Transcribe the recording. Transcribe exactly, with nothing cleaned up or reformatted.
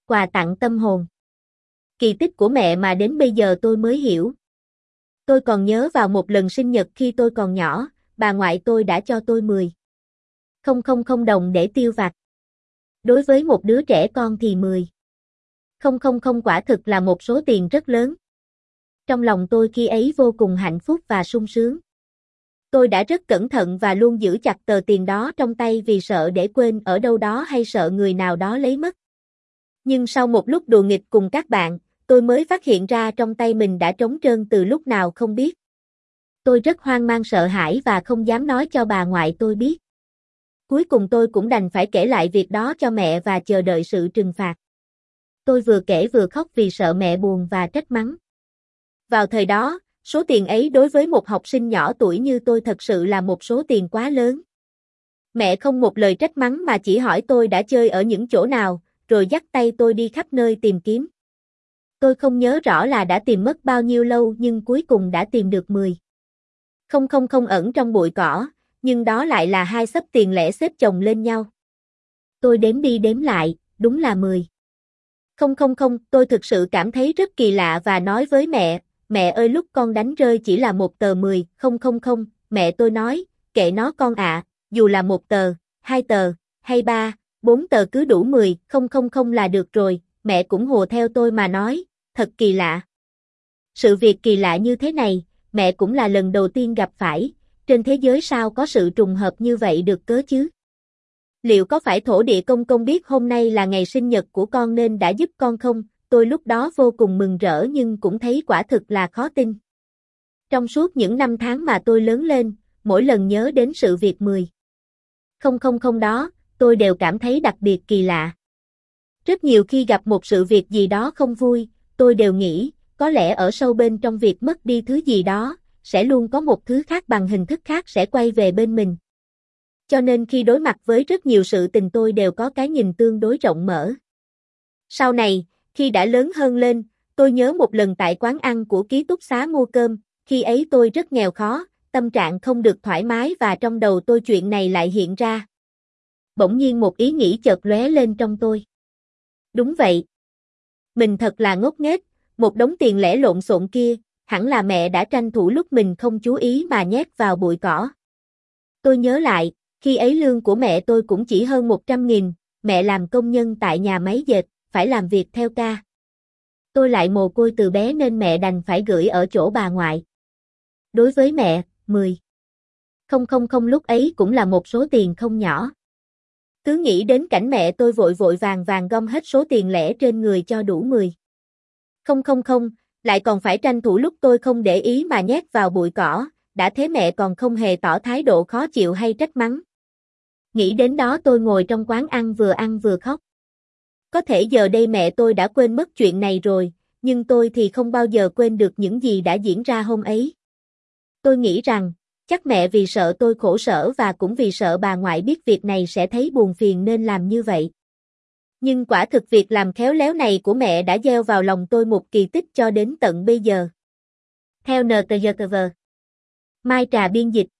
quà tặng tâm hồn. Kỳ tích của mẹ mà đến bây giờ tôi mới hiểu. Tôi còn nhớ vào một lần sinh nhật khi tôi còn nhỏ, bà ngoại tôi đã cho tôi mười không không không đồng để tiêu vặt. Đối với một đứa trẻ con thì mười không không không quả thực là một số tiền rất lớn. Trong lòng tôi khi ấy vô cùng hạnh phúc và sung sướng. Tôi đã rất cẩn thận và luôn giữ chặt tờ tiền đó trong tay vì sợ để quên ở đâu đó hay sợ người nào đó lấy mất. Nhưng sau một lúc đùa nghịch cùng các bạn, tôi mới phát hiện ra trong tay mình đã trống trơn từ lúc nào không biết. Tôi rất hoang mang sợ hãi và không dám nói cho bà ngoại tôi biết. Cuối cùng tôi cũng đành phải kể lại việc đó cho mẹ và chờ đợi sự trừng phạt. Tôi vừa kể vừa khóc vì sợ mẹ buồn và trách mắng. Vào thời đó, số tiền ấy đối với một học sinh nhỏ tuổi như tôi thật sự là một số tiền quá lớn. Mẹ không một lời trách mắng mà chỉ hỏi tôi đã chơi ở những chỗ nào, rồi dắt tay tôi đi khắp nơi tìm kiếm. Tôi không nhớ rõ là đã tìm mất bao nhiêu lâu nhưng cuối cùng đã tìm được mười không không không ẩn trong bụi cỏ, nhưng đó lại là hai xấp tiền lẻ xếp chồng lên nhau. Tôi đếm đi đếm lại, đúng là mười không không không, tôi thực sự cảm thấy rất kỳ lạ và nói với mẹ, mẹ ơi lúc con đánh rơi chỉ là một tờ mười không không không, mẹ tôi nói, kệ nó con ạ, dù là một tờ, hai tờ, hay ba, bốn tờ cứ đủ mười không không không là được rồi, mẹ cũng hùa theo tôi mà nói, thật kỳ lạ. Sự việc kỳ lạ như thế này, mẹ cũng là lần đầu tiên gặp phải, trên thế giới sao có sự trùng hợp như vậy được cớ chứ? Liệu có phải thổ địa công công biết hôm nay là ngày sinh nhật của con nên đã giúp con không? Tôi lúc đó vô cùng mừng rỡ nhưng cũng thấy quả thực là khó tin. Trong suốt những năm tháng mà tôi lớn lên, mỗi lần nhớ đến sự việc mười không không không đó, tôi đều cảm thấy đặc biệt kỳ lạ. Rất nhiều khi gặp một sự việc gì đó không vui, tôi đều nghĩ, có lẽ ở sâu bên trong việc mất đi thứ gì đó, sẽ luôn có một thứ khác bằng hình thức khác sẽ quay về bên mình. Cho nên khi đối mặt với rất nhiều sự tình tôi đều có cái nhìn tương đối rộng mở. Sau này, khi đã lớn hơn lên, tôi nhớ một lần tại quán ăn của ký túc xá mua cơm, khi ấy tôi rất nghèo khó, tâm trạng không được thoải mái và trong đầu tôi chuyện này lại hiện ra. Bỗng nhiên một ý nghĩ chợt lóe lên trong tôi. Đúng vậy. Mình thật là ngốc nghếch, một đống tiền lẻ lộn xộn kia, hẳn là mẹ đã tranh thủ lúc mình không chú ý mà nhét vào bụi cỏ. Tôi nhớ lại, khi ấy lương của mẹ tôi cũng chỉ hơn một trăm nghìn, mẹ làm công nhân tại nhà máy dệt, phải làm việc theo ca. Tôi lại mồ côi từ bé nên mẹ đành phải gửi ở chỗ bà ngoại. Đối với mẹ, mười không không không lúc ấy cũng là một số tiền không nhỏ. Cứ nghĩ đến cảnh mẹ tôi vội vội vàng vàng gom hết số tiền lẻ trên người cho đủ mười không không không, lại còn phải tranh thủ lúc tôi không để ý mà nhét vào bụi cỏ, đã thế mẹ còn không hề tỏ thái độ khó chịu hay trách mắng. Nghĩ đến đó tôi ngồi trong quán ăn vừa ăn vừa khóc. Có thể giờ đây mẹ tôi đã quên mất chuyện này rồi, nhưng tôi thì không bao giờ quên được những gì đã diễn ra hôm ấy. Tôi nghĩ rằng, chắc mẹ vì sợ tôi khổ sở và cũng vì sợ bà ngoại biết việc này sẽ thấy buồn phiền nên làm như vậy. Nhưng quả thực việc làm khéo léo này của mẹ đã gieo vào lòng tôi một kỳ tích cho đến tận bây giờ. Theo en tê giê tê vê. Mai Trà biên dịch.